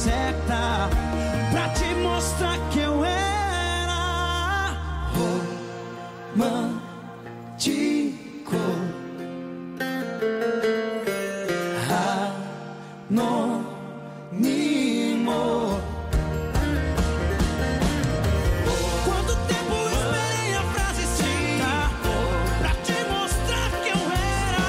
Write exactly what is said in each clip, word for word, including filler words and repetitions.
certa pra te mostrar que eu era romântico. Anônimo. Quanto tempo eu esperei a frase certa pra te mostrar que eu era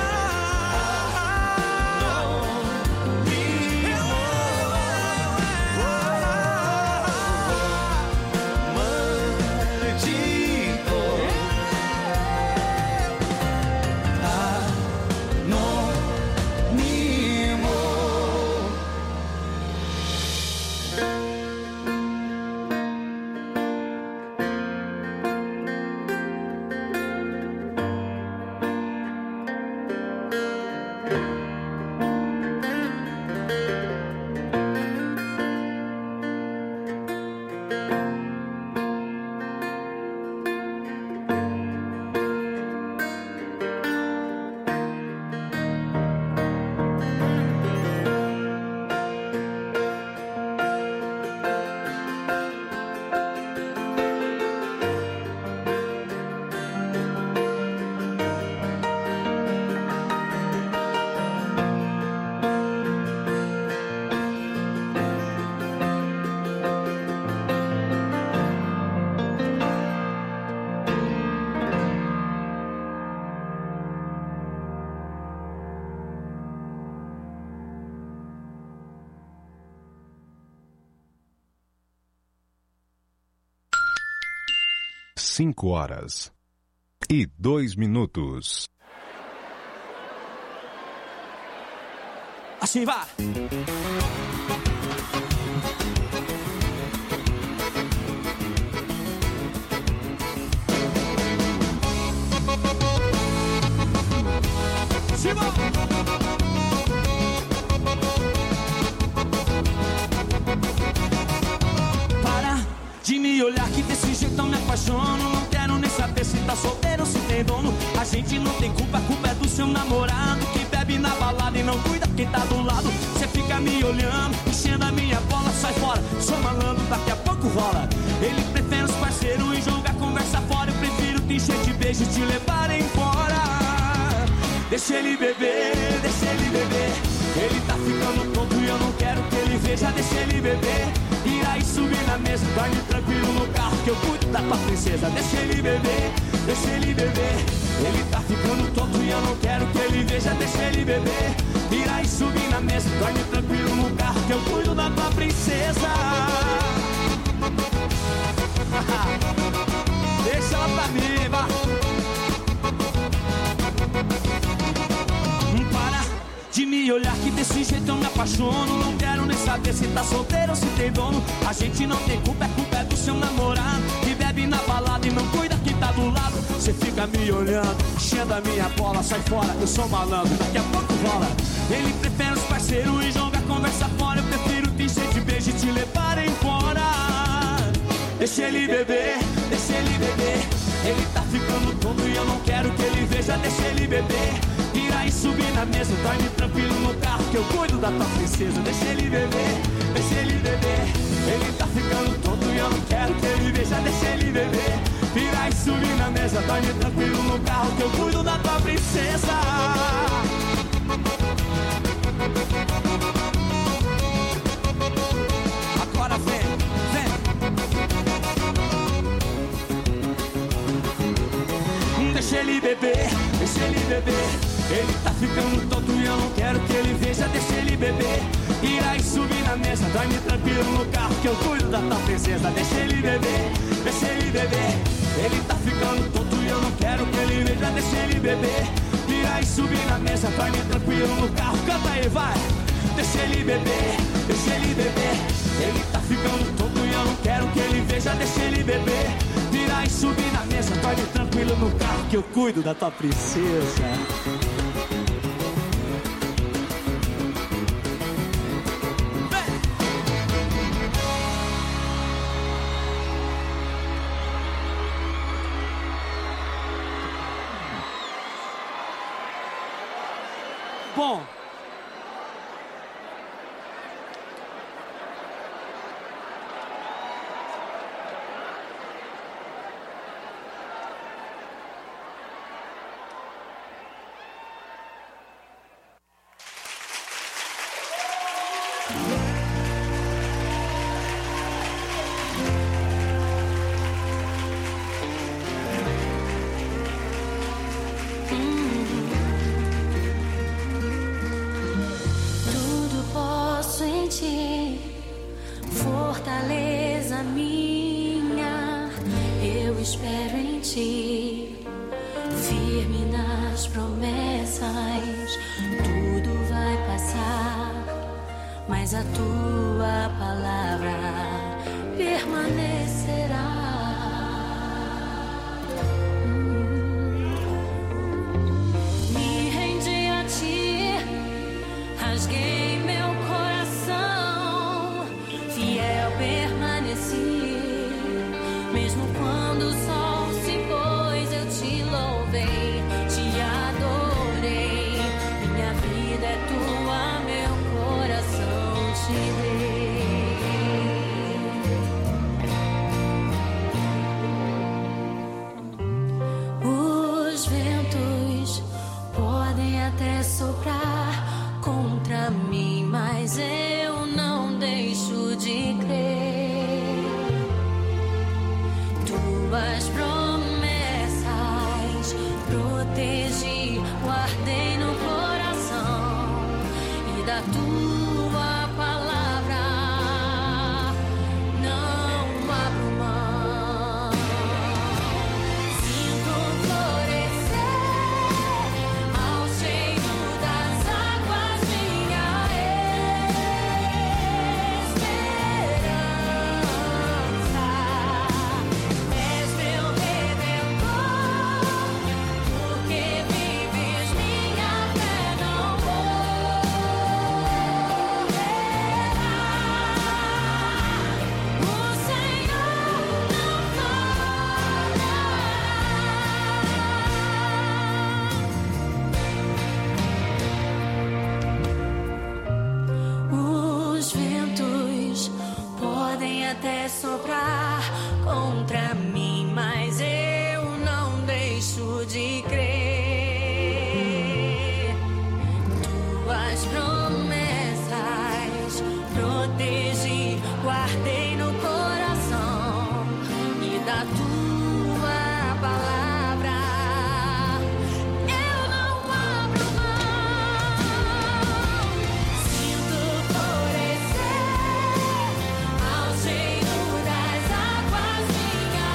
Cinco horas e dois minutos. Assim vai. Simão. Para de me olhar que desse jeito eu me apaixono. Não quero nem saber se tá solteiro ou se tem dono. A gente não tem culpa, a culpa é do seu namorado que bebe na balada e não cuida quem tá do lado. Cê fica me olhando, enchendo a minha bola, sai fora. Sou malandro, daqui a pouco rola. Ele prefere os parceiros e jogar conversa fora. Eu prefiro te encher de beijo e te levar embora. Deixa ele beber, deixa ele beber. Ele tá ficando tonto e eu não quero que ele veja. Deixa ele beber, ir aí subir na mesa. Dorme tranquilo no carro que eu cuido da tua princesa. Deixa ele beber, deixa ele beber. Ele tá ficando tonto e eu não quero que ele veja. Deixa ele beber, ir aí subir na mesa. Dorme tranquilo no carro que eu cuido da tua princesa. Deixa ela pra mim, vai. Para de me olhar que desse jeito eu me apaixono. Não quero nem saber se tá solteiro ou se tem dono. A gente não tem culpa, a culpa é do seu namorado que bebe na balada e não cuida quem tá do lado. Cê fica me olhando, enchendo a minha bola, sai fora, eu sou malandro, daqui a pouco rola. Ele prefere os parceiros e joga conversa fora. Eu prefiro te encher de beijo e te levar embora. Deixa ele beber, deixa ele beber. Ele tá ficando tonto e eu não quero que ele veja. Deixa ele beber, ir aí subir na mesa. Dorme tranquilo no carro que eu cuido da tua princesa. Deixa ele beber, deixa ele beber. Ele tá ficando tonto e eu não quero que ele veja. Deixa ele beber, ir aí subir na mesa. Dorme tranquilo no carro que eu cuido da tua princesa. Agora vem, vem. Deixa ele beber, deixa ele beber. Ele tá ficando tonto e eu não quero que ele veja. Deixa ele beber, ir aí subir na mesa. Dorme tranquilo no carro que eu cuido da tua princesa. Deixa ele beber, deixa ele beber. Ele tá ficando tonto e eu não quero que ele veja. Deixa ele beber, ir aí subir na mesa. Dorme tranquilo no carro, canta aí, vai. Deixa ele beber, deixa ele beber. Ele tá ficando tonto e eu não quero que ele veja. Deixa ele beber, virar e subir na mesa. Dorme tranquilo no carro que eu cuido da tua princesa. Bom, fortaleza minha, eu espero em ti, firme nas promessas, tudo vai passar, mas a tua palavra permanecerá. Me rendi a ti, rasguei meu coração, fiel permaneci, mesmo quando o sol se pôs, eu te louvei, te adorei, minha vida é tua, meu coração te dei. Os ventos podem até soprar contra mim, mas eu não deixo de crer. Tuas promessas protegi, guardei no coração, e da tua palavra não abro mão. Sinto florescer ao cheiro das águas minha esperança. És meu redentor, porque vives minha fé, não morrerá. O Senhor não falhará. Os ventos podem até soprar contra mim, mas eu não deixo de crer. Tuas promessas protegi, guardei no coração, e da tua palavra eu não abro mão. Sinto florescer ao cheiro das águas minha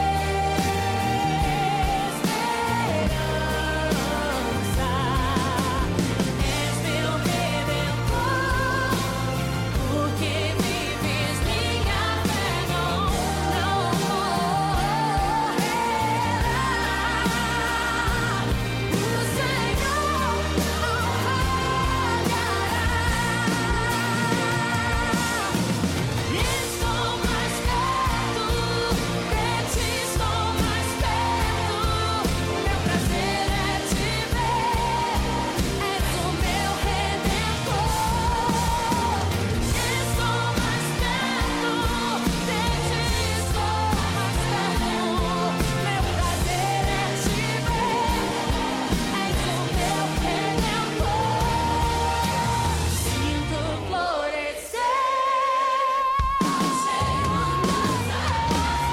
esperança. És meu redentor, porque vives minha fé, não, não morrerá. O Senhor não falhará. Estou mais perto, de ti estou mais perto, meu prazer é te ver, és o meu redentor. Estou mais perto, de ti estou mais perto, meu prazer é te ver, és o meu redentor. Sinto florescer ao cheiro das águas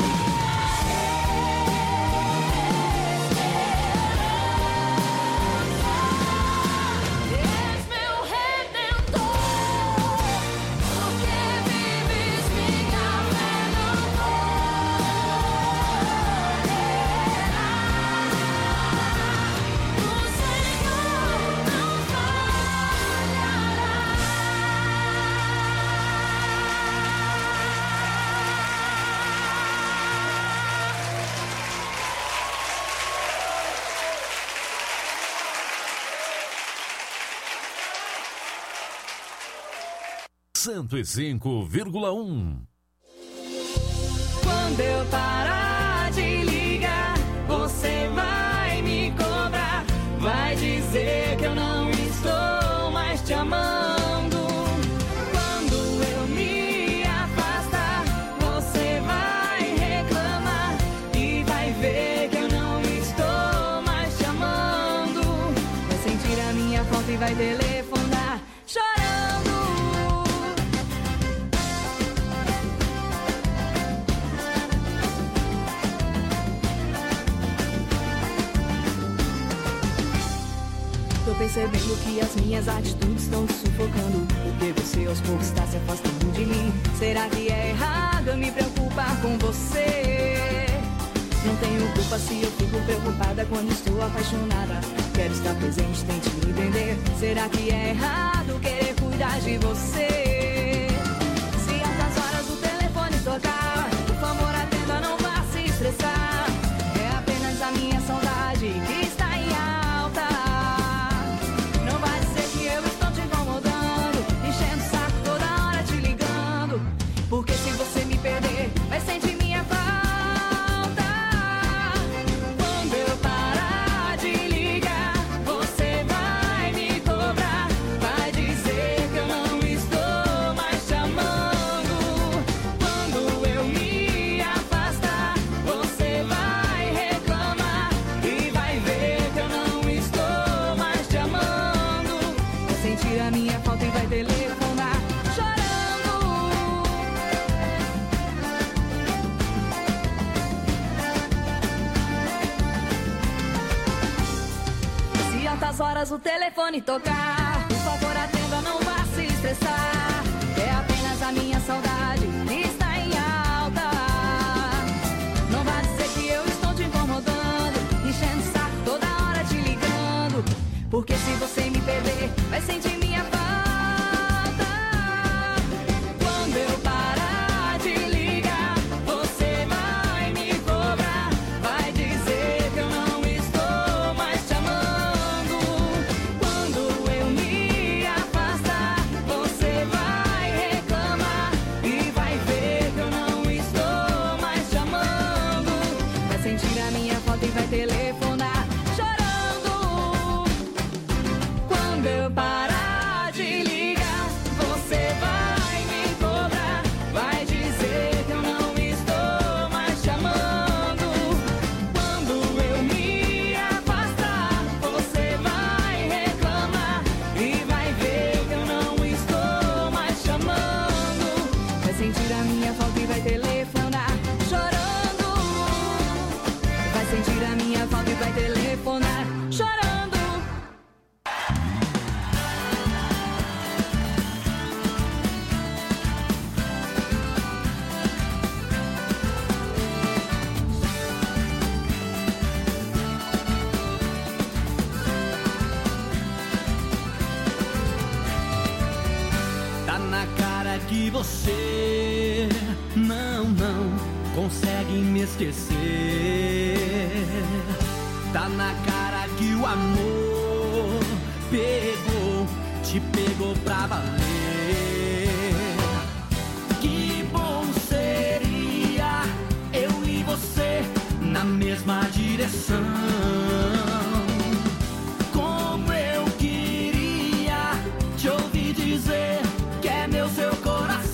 és meu redentor, porque vives minha fé, não morrerá. O Senhor não cento e cinco vírgula um. Quando eu parar de ligar, você vai me cobrar, vai dizer que eu não estou mais te amando. Quando eu me afastar, você vai reclamar e vai ver que eu não estou mais te amando. Vai sentir a minha falta e vai telefonar chorando. Tô percebendo que as minhas atitudes estão te sufocando, porque você aos poucos está se afastando de mim. Será que é errado eu me preocupar com você? Não tenho culpa se eu fico preocupada quando estou apaixonada. Quero estar presente, tente me entender. Será que é errado querer cuidar de você? Se altas horas o telefone tocar, por favor atenda, não vá se estressar. É apenas a minha saudade que está em alta. Não vai dizer que eu estou te incomodando, enchendo o saco toda hora te ligando, porque se você me perder, vai sentir minha falta. Horas o telefone tocar, por favor atenda, não vá se estressar. É apenas a minha saudade que está em alta. Não vá dizer que eu estou te incomodando, enchendo o saco toda hora te ligando, porque se você me perder, vai sentir minha falta. Quando eu parar de ligar, você vai me cobrar, vai dizer que eu não estou mais te amando. Vai telefonar chorando. Quando eu parar de ligar, você vai me cobrar, vai dizer que eu não estou mais te amando. Quando eu me afastar, você vai reclamar e vai ver que eu não estou mais te amando. Vai sentir a minha falta e vai telefonar chorando. Sentir a minha falta e vai telefonar chorando. Tá na cara que você não, não consegue me esquecer. Tá na cara que o amor pegou, te pegou pra valer. Que bom seria eu e você na mesma direção. Como eu queria te ouvir dizer que é meu seu coração.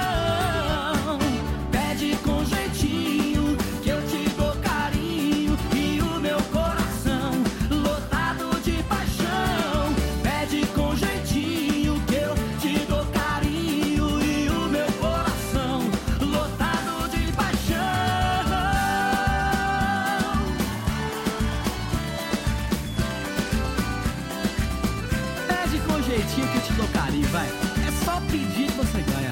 Pede com jeitinho que eu te dou carinho e o meu coração lotado de paixão. Pede com jeitinho que eu te dou carinho e o meu coração lotado de paixão. Pede com jeitinho que eu te dou carinho, vai. É só pedir que você ganha.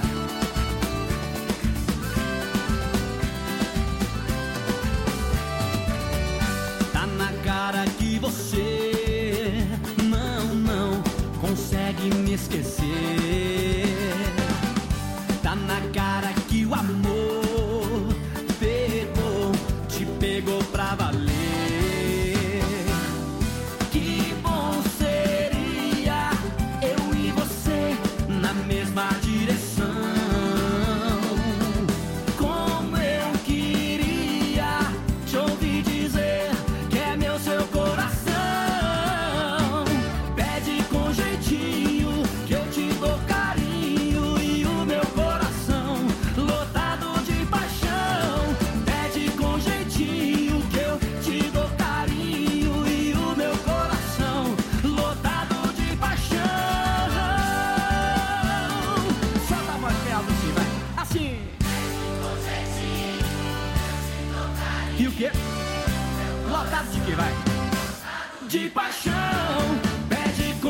Cara que você não, não consegue me esquecer. Tá na cara que o amor pegou, te pegou pra valer. Que bom seria eu e você na mesma direção. Como eu queria te ouvir dizer seu coração. Pede com jeitinho que eu te dou carinho e o meu coração lotado de paixão. Pede com jeitinho que eu te dou carinho e o meu coração lotado de paixão. Solta a voz real do si, vai. Assim. E o quê? Lotado de que vai? De paixão. Pede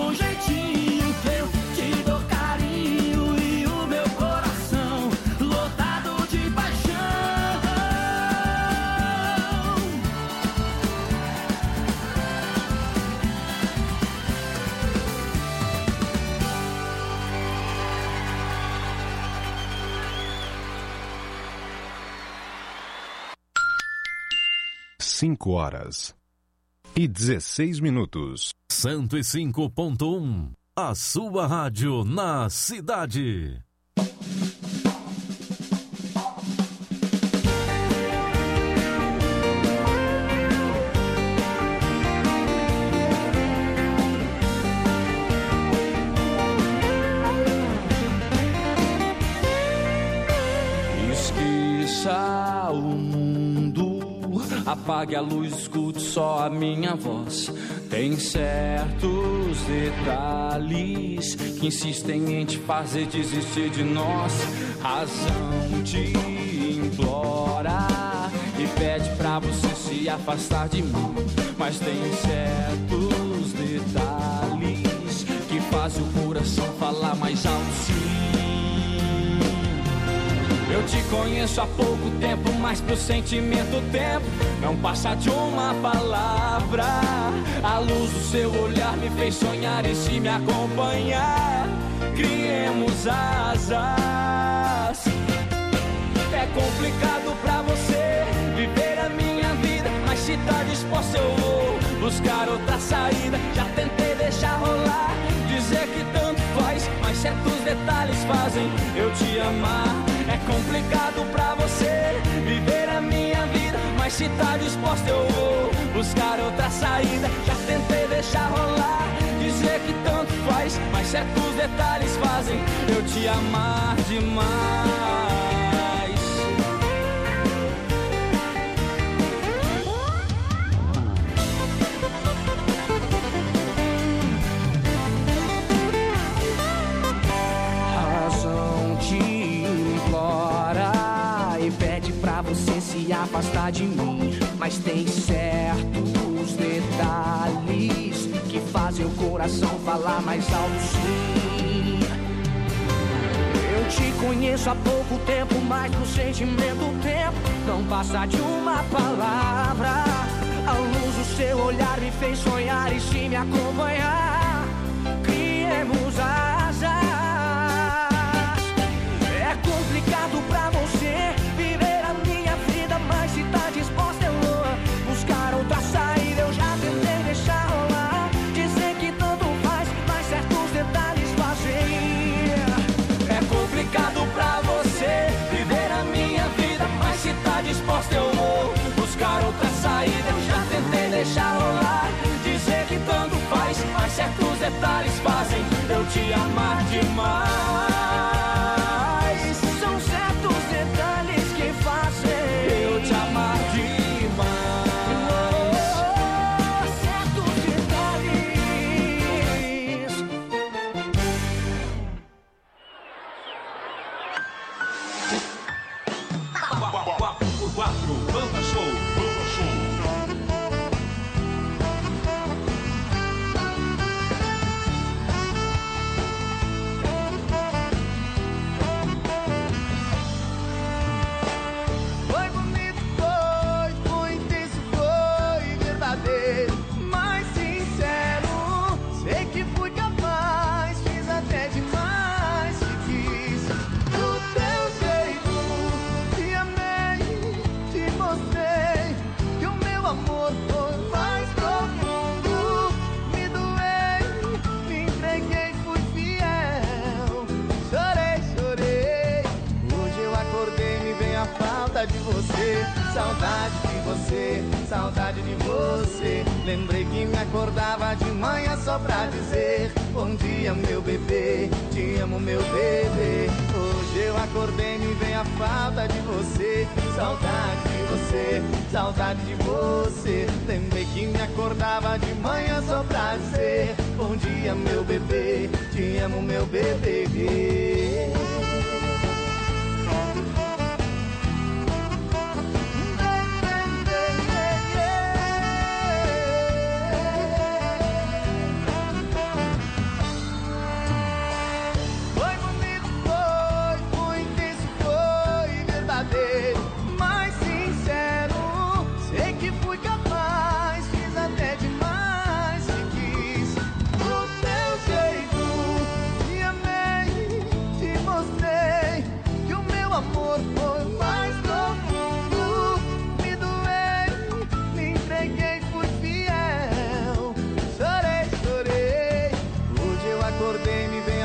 cinco horas e dezesseis minutos. cento e cinco ponto um. A sua rádio na cidade. Esqueça o mundo, apague a luz, escute só a minha voz. Tem certos detalhes que insistem em te fazer desistir de nós. Razão te implora e pede pra você se afastar de mim. Mas tem certos detalhes que fazem o coração falar mais alto, sim. Eu te conheço há pouco tempo, mas pro sentimento o tempo não passa de uma palavra. A luz do seu olhar me fez sonhar e se me acompanhar, criemos asas. É complicado pra você viver a minha vida, mas se tá disposto eu vou buscar outra saída. Já tentei deixar rolar, dizer que tanto faz, mas certos detalhes fazem eu te amar. É complicado pra você viver a minha vida, mas se tá disposto eu vou buscar outra saída. Já tentei deixar rolar, dizer que tanto faz, mas certos detalhes fazem eu te amar demais. Você se afastar de mim, mas tem certos detalhes que fazem o coração falar mais alto, sim. Eu te conheço há pouco tempo, mas no sentimento o tempo não passa de uma palavra. A luz do seu olhar me fez sonhar e se me acompanhar, criemos asas. É complicado pra você viver a minha vida, mas se tá disposta eu vou buscar outra saída. Eu já tentei deixar rolar, dizer que tanto faz, mas certos detalhes fazem. É complicado pra você viver a minha vida, mas se tá disposta eu vou buscar outra saída. Eu já tentei deixar rolar, dizer que tanto faz, mas certos detalhes fazem eu te amar demais. Saudade de você, saudade de você. Lembrei que me acordava de manhã só pra dizer bom dia meu bebê, te amo meu bebê. Hoje eu acordei e me vem a falta de você. Saudade de você, saudade de você. Lembrei que me acordava de manhã só pra dizer bom dia meu bebê, te amo meu bebê.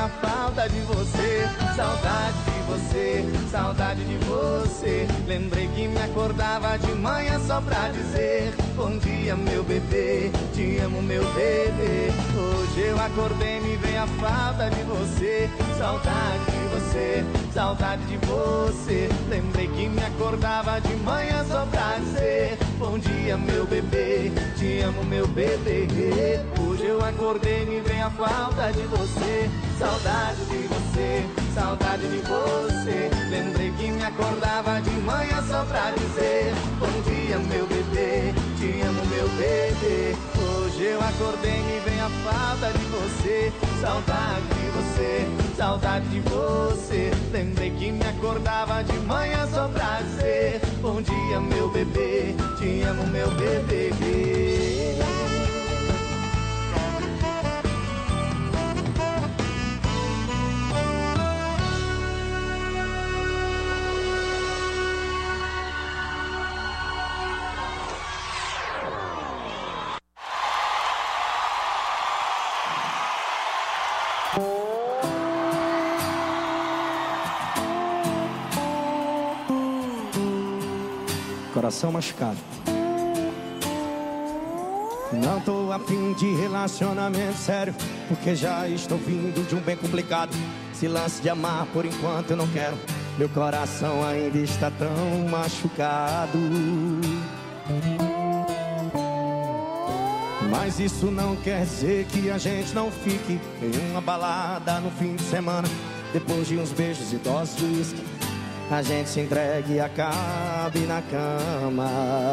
a falta de você. Saudade de você, saudade de você. Lembrei que me acordava de manhã só pra dizer: bom dia, meu bebê, te amo, meu bebê. Hoje eu acordei, me vem a falta de você. Saudade de você, saudade de você. Lembrei que me acordava de manhã só pra dizer: bom dia, meu bebê, te amo, meu bebê. Hoje eu acordei, me vem a falta de você. Saudade de você, saudade de você. Lembrei que me acordava de manhã só pra dizer: bom dia, meu bebê, te amo, meu bebê. Hoje eu acordei, me vem a falta de você. Saudade de você, saudade de você. Lembrei que me acordava de manhã só pra dizer: bom dia, meu bebê, te amo, meu bebê. Coração machucado. Não tô a fim de relacionamento sério, porque já estou vindo de um bem complicado. Esse lance de amar por enquanto eu não quero. Meu coração ainda está tão machucado. Mas isso não quer dizer que a gente não fique em uma balada no fim de semana. Depois de uns beijos e doses de uísque, a gente se entregue e acabe na cama.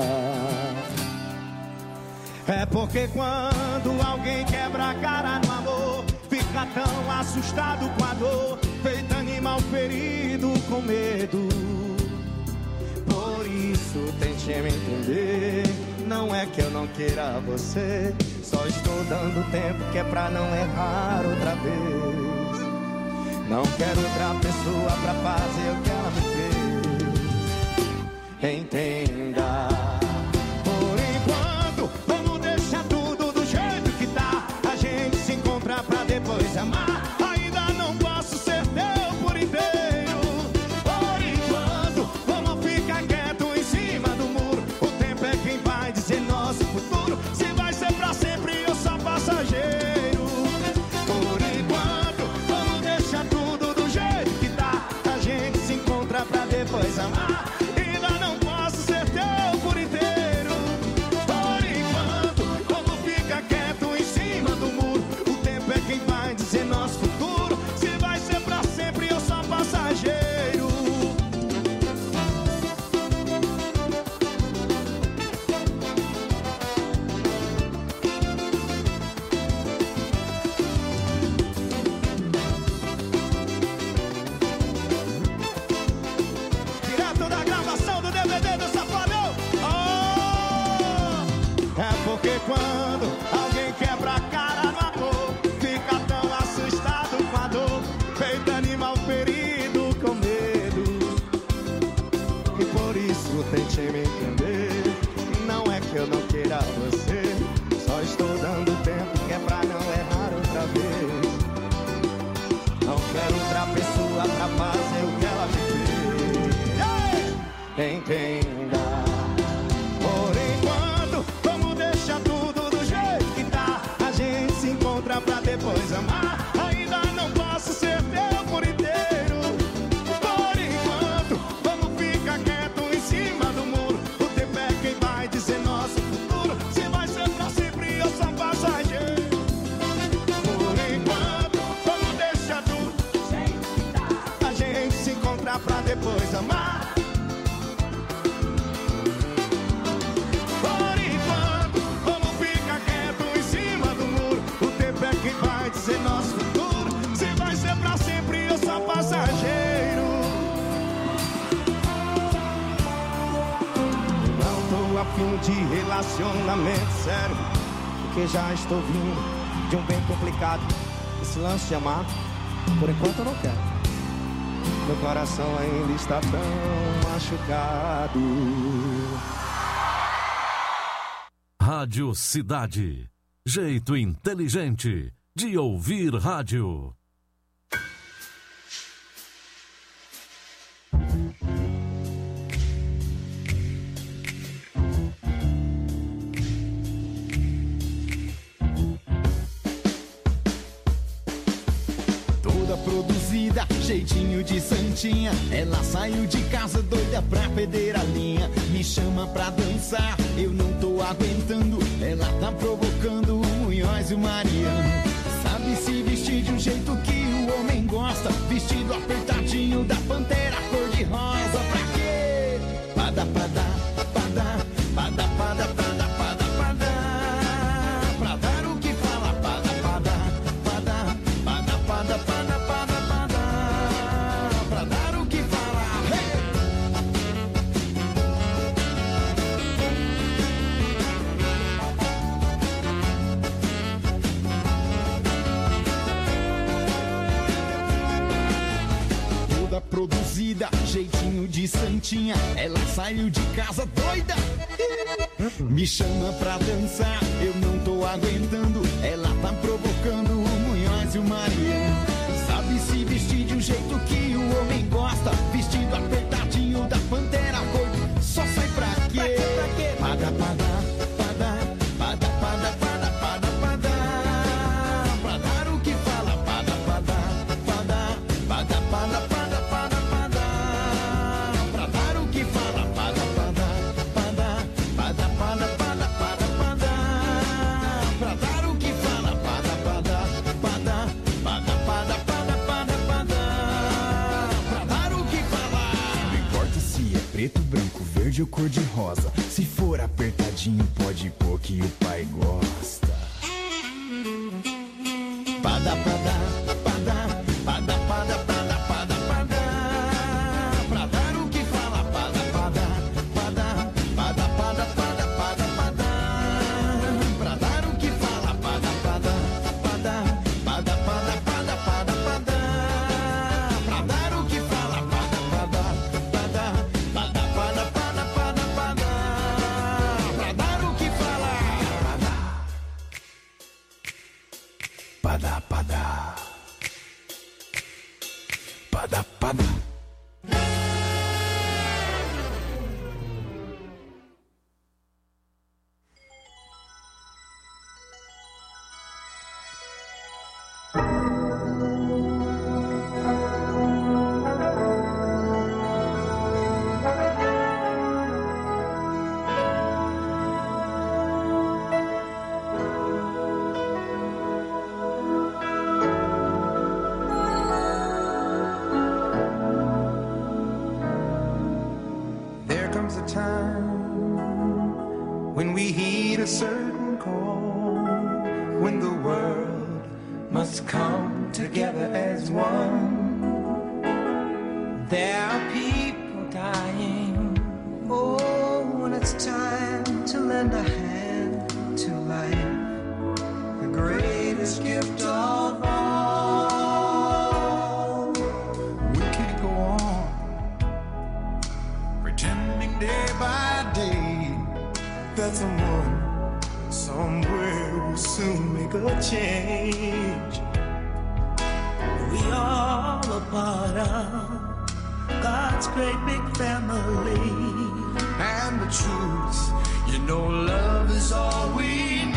É porque quando alguém quebra a cara no amor, fica tão assustado com a dor, feito animal ferido com medo. Por isso tente me entender. Não é que eu não queira você, só estou dando tempo que é pra não errar outra vez. Não quero outra pessoa pra fazer o que ela me fez. Entenda. Por enquanto, vamos deixar tudo do jeito que tá. A gente se encontra pra depois amar. Ainda não posso ser teu por inteiro. Por enquanto, vamos ficar quieto em cima do muro. O tempo é quem vai dizer nosso futuro. Se vai ser pra sempre ou só passageiro. Por enquanto, vamos deixar tudo do jeito que tá. A gente se encontra pra depois amar. Ainda não posso ser teu por inteiro. Por enquanto, vamos ficar quieto em cima do muro. O tempo é quem vai dizer nosso futuro. Se vai ser pra sempre ou só passageiro. Direto da gravação do D V D do Safadão. Oh! É porque quando alguém quebra a cara no amor, fica tão assustado com a dor, feito animal ferido com medo. E por isso tente me entender. Não é que eu não queira você, só estou dando tempo que é pra não errar outra vez. Não quero outra pessoa pra fazer o que ela me fez. Entenda. Por enquanto, vamos deixar tudo do jeito que tá. A gente se encontra pra depois amar. Ainda não posso ser teu por inteiro. Por enquanto, vamos ficar quieto em cima do muro. O tempo é quem vai dizer nosso futuro. Se vai ser pra sempre ou só passageiro. Por enquanto, vamos deixar tudo do jeito que tá. A gente se encontra pra depois amar. Por enquanto, vamos ficar quieto em cima do muro. O tempo é quem vai dizer nosso futuro. Se vai ser pra sempre ou só passageiro. Não tô a fim de relacionamento sério, porque já estou vindo de um bem complicado. Esse lance de amar, por enquanto eu não quero. Meu coração ainda está tão machucado. Rádio Cidade. Jeito inteligente de ouvir rádio. Toda produzida, jeitinho de santinha. Ela saiu de casa doida pra perder a linha. Me chama pra dançar, eu não tô aguentando. Ela tá provocando o Munhoz e o Mariano. Sabe se vestir de um jeito que o homem gosta. Vestido apertadinho da Pantera cor-de-rosa. Pra quê? Pada, pada, pada, pada, pada, pada, pada, pada. Pra dar o que fala, pada, pada, pada, pada, pada, pada, pada, pada. Pra dar o que fala, hey! Toda produzida, jeitinho de santinha. Ela saiu de casa doida. Me chama pra dançar, eu não tô aguentando. Ela tá provocando o Munhoz e o Mariano. Sabe se vestir de um jeito que o homem gosta. Vestido apertadinho da Pantera cor. Só sai pra quê? Pada, pada, pada, pada, pada, pada, pada, pada. Pra dar o que fala, pada, pada, pada, pada, pada, pada, pada, pada. Pra dar o que fala, pada, pada, pada, pada, pada, pada, pada, pada. Pra dar o que fala, pada, pada, pada, pada, pada, pada, pada, pada. Pra dar o que fala. Não importa se é preto, branco, verde ou cor de rosa. Se for apertadinho, pode pôr que o pai gosta. Pada, pada, pada, pada, pada, pada, pada, pada. Pra dar o que fala, pada, pada, pada, pada, pada, pada, pada, pada. Pra dar o que fala, pada, pada, pada, pada, pada, pada, pada, pada. Pra dar o que fala, pada, pada, pada, pada, pada, pada, pada, pada. Pra dar o que fala, pada, pada, pada, pada, pada. There comes a time when we heed a certain call, when the world must come together as one. There are people dying. Oh, when it's time to lend a hand to life, the greatest gift of all. We can't go on pretending day by day that someone somewhere will soon make a change. We all a part of God's great big family. And the truth, you know, love is all we need.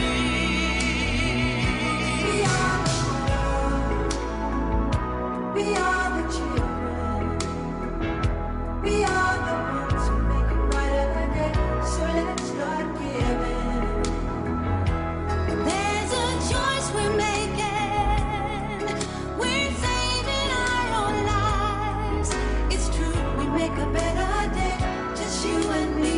We are the world. We are the children. We are the ones who make a brighter day. So let's start giving. There's a choice we're making. We're saving our own lives. It's true, we make a better day, just you and me.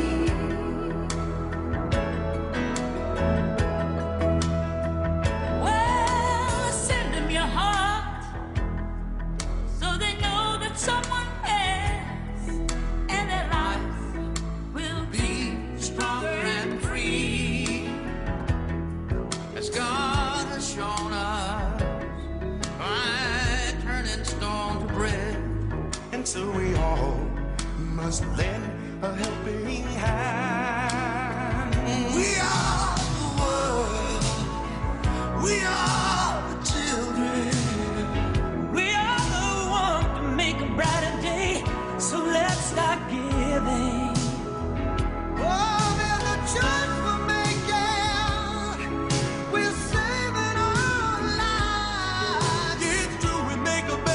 Well, send them your heart so they know that someone cares and their lives will be Stronger and free, as God has shown us, by turning stone to bread. And so we all must lend a helping hand. We are the world. We are the children. We are the one to make a brighter day. So let's start giving. Oh, there's a choice we're making. We're saving our lives. It's true, we make a better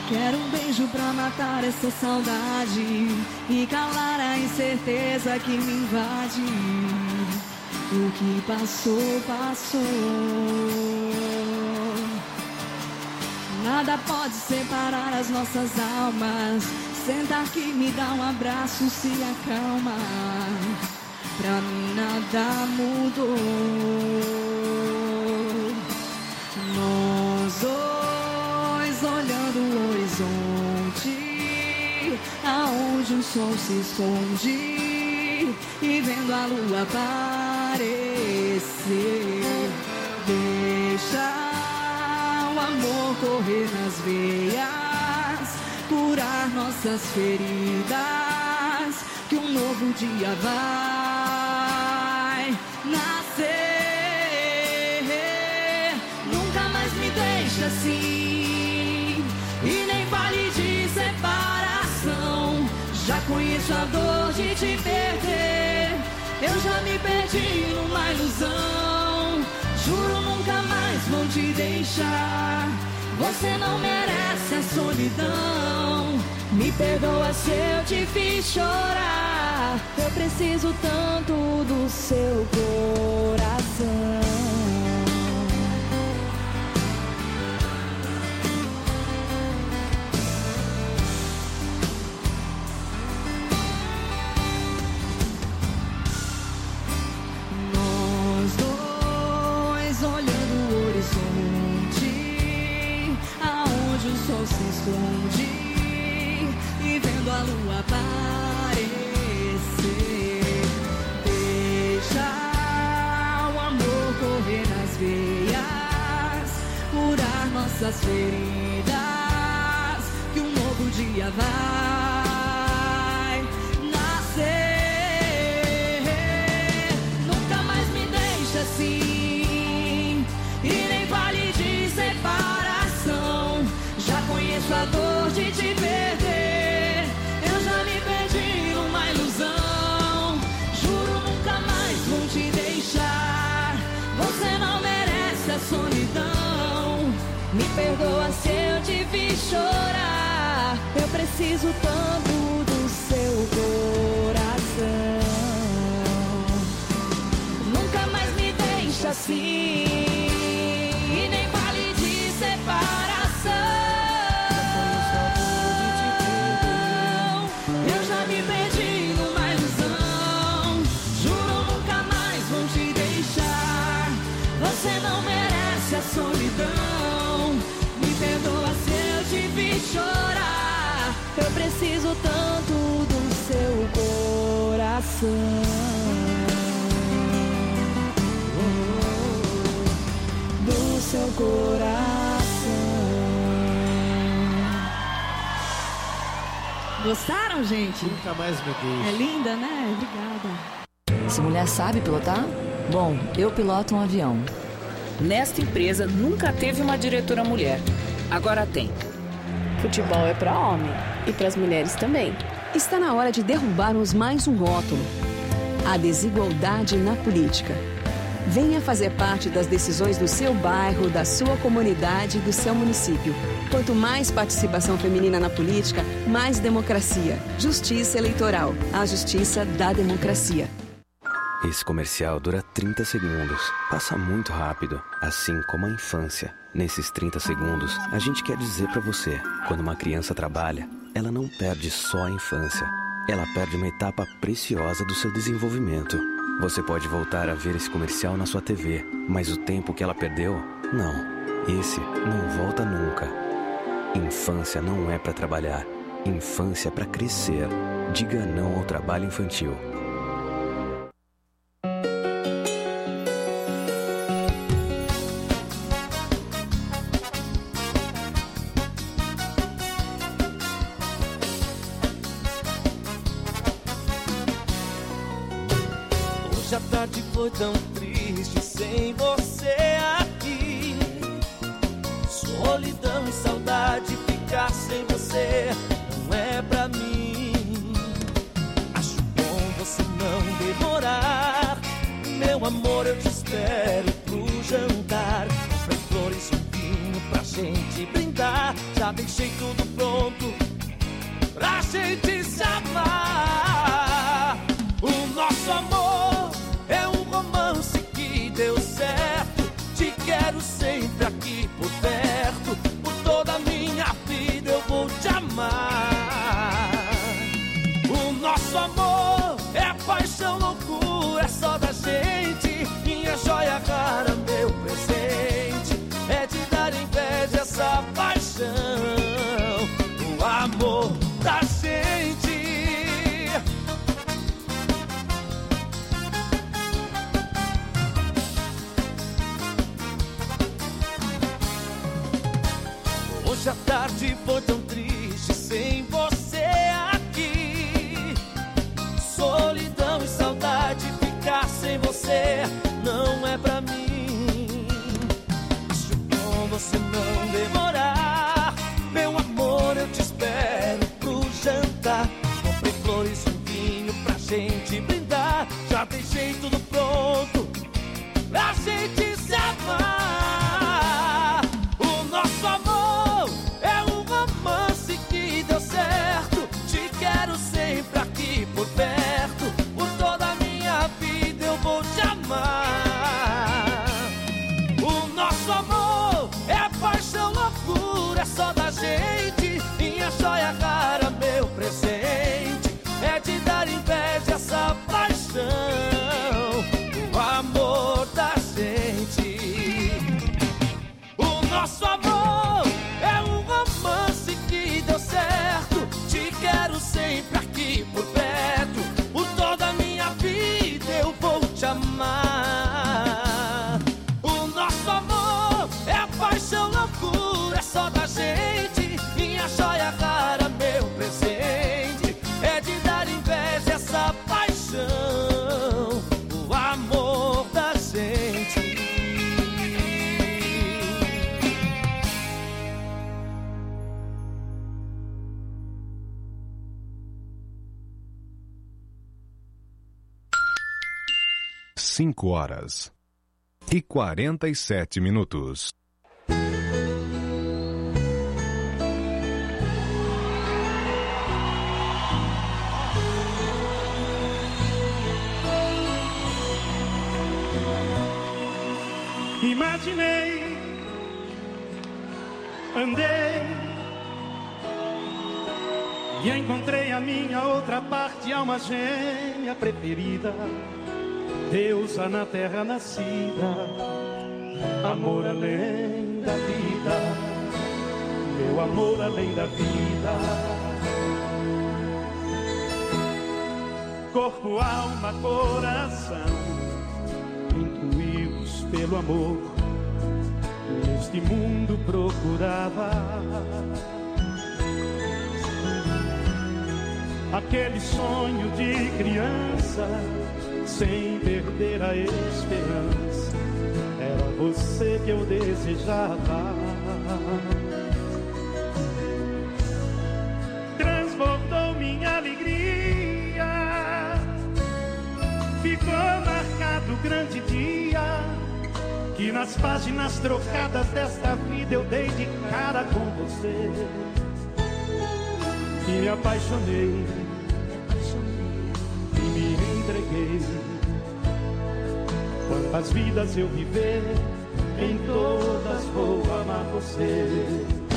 Quero um beijo pra matar essa saudade e calar a incerteza que me invade. O que passou, passou. Nada pode separar as nossas almas. Senta aqui, me dá um abraço, se acalma. Pra mim nada mudou. Nós dois olhando o horizonte, aonde o sol se esconde, e vendo a lua aparecer. Deixa o amor correr nas veias, curar nossas feridas, que um novo dia vai nascer. Nunca mais me deixa assim, e nem vale de separação. Já conheço a dor de te perder, eu já me perdi numa ilusão. Juro nunca mais vou te deixar, você não merece a solidão. Me perdoa se eu te fiz chorar, eu preciso tanto do seu coração. Nós dois olhando o horizonte, aonde o sol se esconde, e vendo a lua aparecer. Deixa o amor correr nas veias, curar nossas feridas, que um novo dia vai nascer. Nunca mais me deixa assim, e nem vale de separação. Já conheço a dor de te perder, eu já me perdi numa ilusão. Juro nunca mais vou te deixar, você não merece a solidão. Me perdoa se eu te fiz chorar, eu preciso tanto do seu coração. Nunca mais me deixa assim, e nem vale de separação. Eu já me perdi numa ilusão. Juro nunca mais vou te deixar, você não merece a solidão. Me perdoa se eu te fiz chorar, eu preciso tanto do seu coração. Do seu coração. Gostaram, gente? Nunca mais me deixa. É linda, né? Obrigada. Essa mulher sabe pilotar? Bom, eu piloto um avião. Nesta empresa nunca teve uma diretora mulher. Agora tem. Futebol é para homem e para as mulheres também. Está na hora de derrubarmos mais um rótulo: a desigualdade na política. Venha fazer parte das decisões do seu bairro, da sua comunidade e do seu município. Quanto mais participação feminina na política, mais democracia. Justiça Eleitoral. A justiça da democracia. Esse comercial dura trinta segundos. Passa muito rápido, assim como a infância. Nesses trinta segundos, a gente quer dizer pra você: quando uma criança trabalha, ela não perde só a infância. Ela perde uma etapa preciosa do seu desenvolvimento. Você pode voltar a ver esse comercial na sua T V, mas o tempo que ela perdeu, não. Esse não volta nunca. Infância não é pra trabalhar. Infância é pra crescer. Diga não ao trabalho infantil. Hoje a tarde foi tão triste sem você aqui. Solidão e saudade, ficar sem você não é pra mim. Acho bom você não demorar. Meu amor, eu te espero pro jantar. Comprei flores e um vinho pra gente brindar. Já deixei tudo pronto pra gente se amar. O nosso amor é um romance que deu certo. Te quero sempre aqui por perto. Por toda a minha vida eu vou te amar. O nosso amor é paixão, loucura, é só da gente. Minha joia rara, meu presente, é de dar inveja essa paixão. O amor da gente. Hoje a tarde foi tão triste sem você aqui. Solidão e saudade, ficar sem você não é pra mim. Acho bom você não demorar. Meu amor, eu te espero pro jantar. Comprei flores e um vinho pra gente brindar. Já deixei tudo pronto pra gente se amar. O nosso amor é um romance que deu certo. Te quero sempre aqui por perto. Por toda a minha vida eu vou te amar. O nosso amor é paixão, loucura, é só da gente. Minha joia rara, meu presente, é de dar inveja essa paixão. O amor da gente. O nosso amor é um romance que deu certo. Te quero sempre aqui por perto. Por toda a minha vida eu vou te amar. O nosso amor é paixão, loucura, é só da gente. Minha joia rara, meu presente, é de dar inveja essa paixão. O amor da gente. Cinco horas e quarenta e sete minutos. Imaginei, andei e encontrei a minha outra parte, alma gêmea preferida, deusa na terra nascida, amor além da vida, meu amor além da vida. Corpo, alma, coração, intuídos pelo amor, neste mundo procurava aquele sonho de criança, sem perder a esperança. Era você que eu desejava. Transbordou minha alegria, ficou marcado o grande dia que nas páginas trocadas desta vida eu dei de cara com você. E me apaixonei e me entreguei. Quantas vidas eu viver, em todas vou amar você.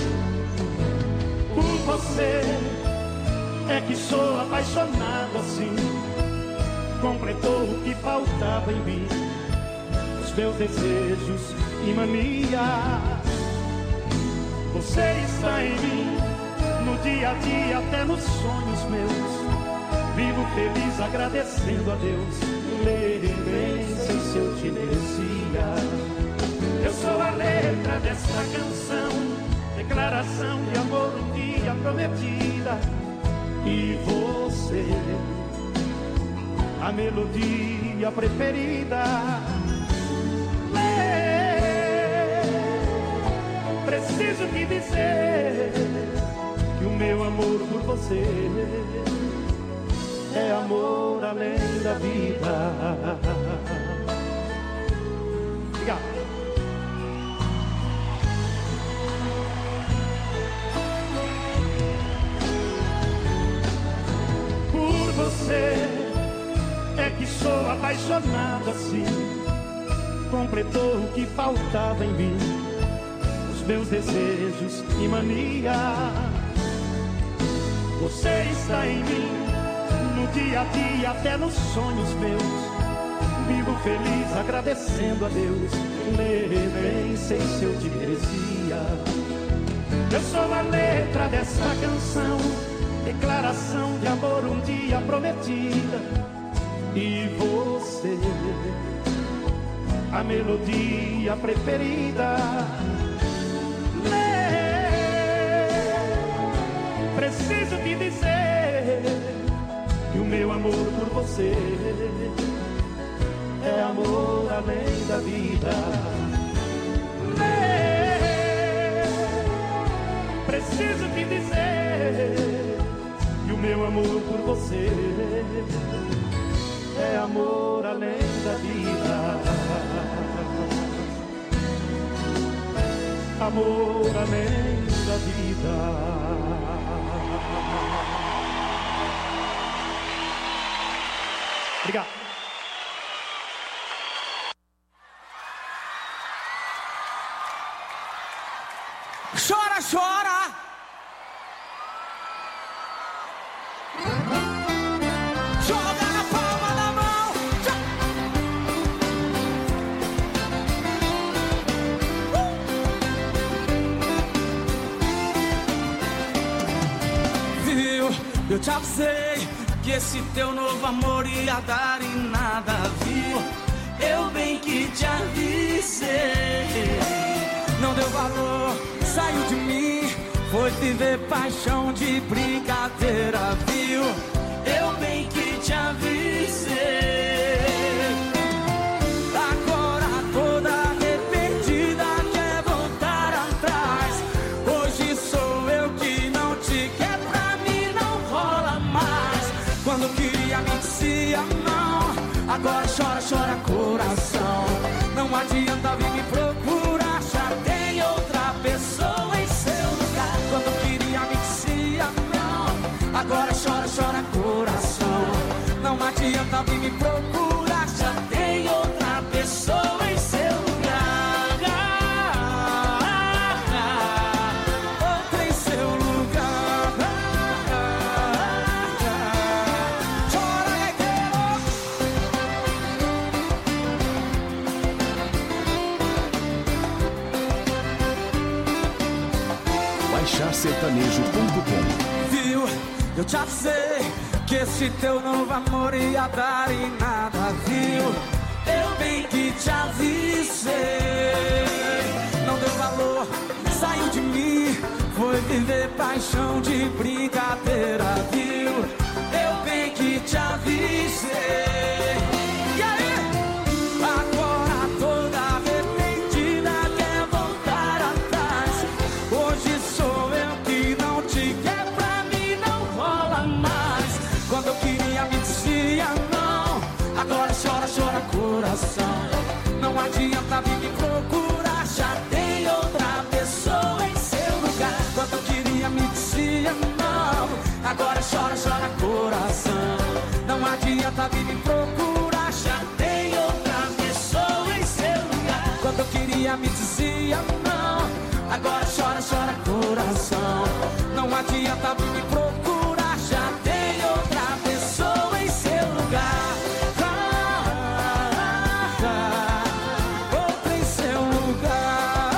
Por você é que sou apaixonado assim. Completou o que faltava em mim, os meus desejos e manias. Você está em mim, no dia a dia, até nos sonhos meus. Vivo feliz agradecendo a Deus, lembranças se eu te merecia. Eu sou a letra desta canção, declaração de amor um dia prometida. E você, a melodia preferida. Preciso te dizer que o meu amor por você é amor além da vida. Obrigado. sou apaixonado assim. Completou o que faltava em mim, os meus desejos e manias. Você está em mim, no dia a dia, até nos sonhos meus. Vivo feliz agradecendo a Deus, nem sei se eu te merecia. Eu sou a letra desta canção, declaração de amor um dia prometida. E você, a melodia preferida. Preciso te dizer que o meu amor por você é amor além da vida. Preciso te dizer que o meu amor por você é amor além da vida. Amor além da vida. Obrigado. Chora, chora. Joga na palma da mão. Uh! Viu? Eu te avisei que esse teu novo amor ia dar em nada, viu? Eu bem que te avisei. Não deu valor, saiu de mim, foi viver paixão de brincadeira, viu? Eu bem que te avisei. Agora toda arrependida quer voltar atrás. Hoje sou eu que não te quer, pra mim não rola mais. Quando queria me dizia não, agora chora, chora coração. Não adianta vir me procurar, já tem outra pessoa em seu lugar. Quando queria me dizia não, agora chora, chora coração. Não adianta vir me procurar, já tem outra pessoa em seu lugar. Outra em seu lugar. Chora, guerreiro. baixar sertanejo ponto com. Viu? Eu te avisei que esse teu novo amor ia dar em nada, viu? Eu bem que te avisei. Não deu valor, saiu de mim, foi viver paixão de brincadeira, viu? Eu bem que te avisei. E aí? Agora toda arrependida quer voltar atrás. Hoje sou eu que não te quer, pra mim não rola mais. Quando eu queria me dizia não, agora chora, chora coração. Não adianta vir me procurar, já tem outra pessoa em seu lugar. Quando eu queria me dizia não, agora chora, chora coração. Não adianta vir me procurar, já tem outra pessoa em seu lugar. Quando eu queria me dizia não, agora chora, chora coração. Não adianta vir me procurar, já tem outra pessoa em seu lugar. Outra em seu lugar.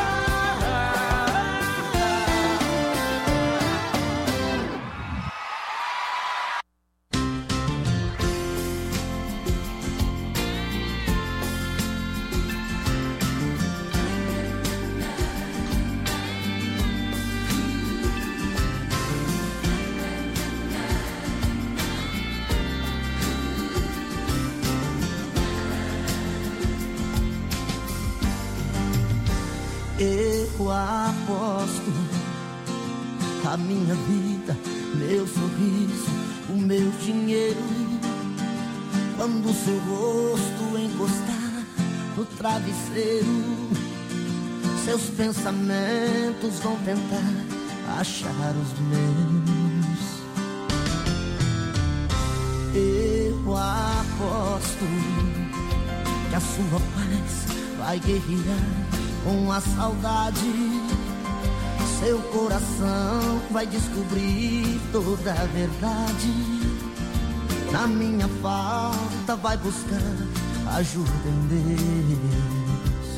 Eu aposto a minha vida, meu sorriso, o meu dinheiro. Quando seu rosto encostar no travesseiro, seus pensamentos vão tentar achar os meus. Eu aposto aposto que a sua paz vai guerrear com a saudade. Seu coração vai descobrir toda a verdade. Na minha falta vai buscar ajuda em Deus.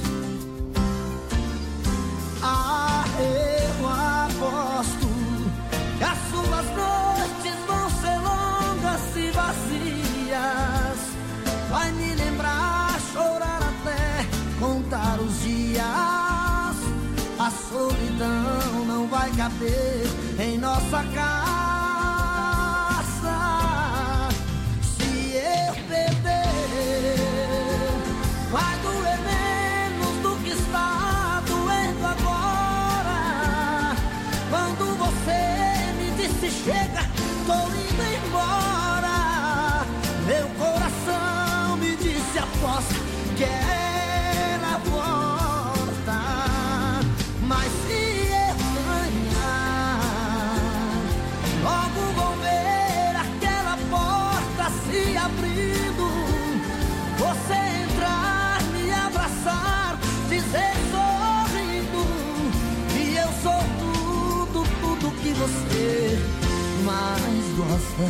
Ah, eu aposto que as suas noites vão ser longas e vazias. Vai me lembrar, chorar até contar os dias. A solidão não vai caber em nossa casa. Se eu perder, vai doer menos do que está doendo agora. Quando você me disse chega, tô indo embora, meu coração me disse aposta que ela volta. Mas se eu ganhar, logo vou ver aquela porta se abrindo. Você entrar, me abraçar, dizer sorrindo que eu sou tudo, tudo que você mais gosta.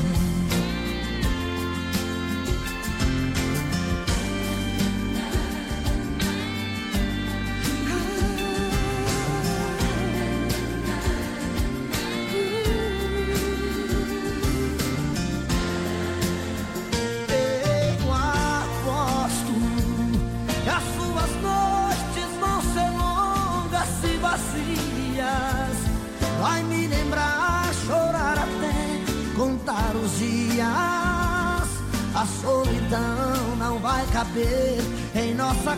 Vai me lembrar, chorar até contar os dias. A solidão não vai caber em nossa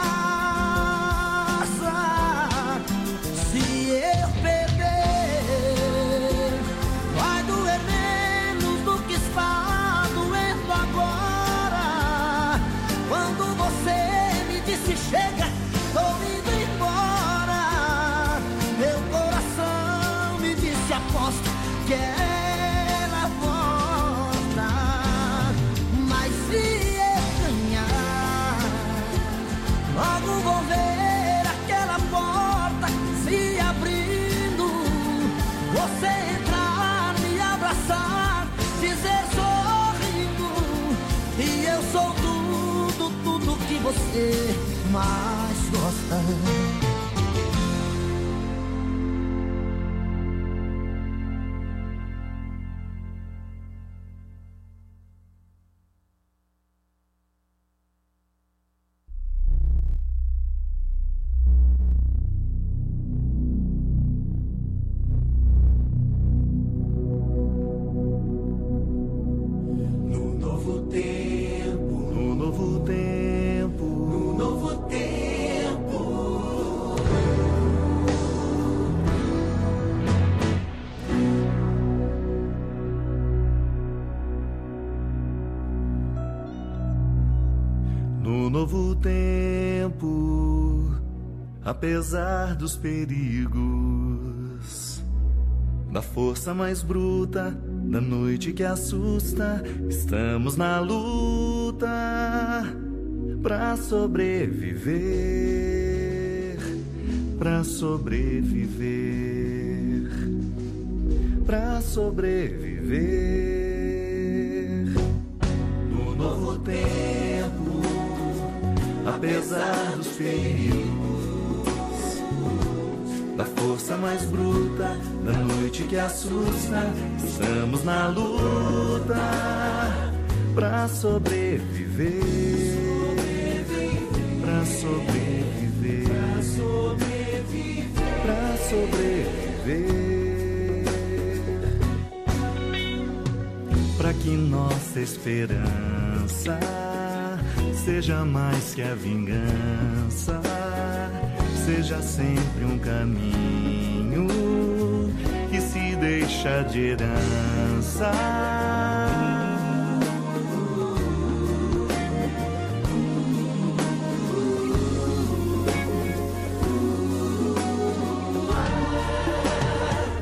casa. Se eu perder, vai doer menos do que está doendo agora. Quando você me disse chega, tô indo embora, meu coração me disse aposta que ela volta. Mas se eu ganhar, logo vou ver aquela porta se abrindo. Você entrar, me abraçar, dizer sorrindo que eu sou tudo, tudo que você mais gosta. Novo tempo, apesar dos perigos, da força mais bruta, da noite que assusta, estamos na luta pra sobreviver, pra sobreviver, pra sobreviver. No novo tempo, apesar dos perigos, da força mais bruta, da noite que assusta, estamos na luta pra sobreviver, pra sobreviver, pra sobreviver, pra que nossa esperança seja mais que a vingança, seja sempre um caminho que se deixa de herança.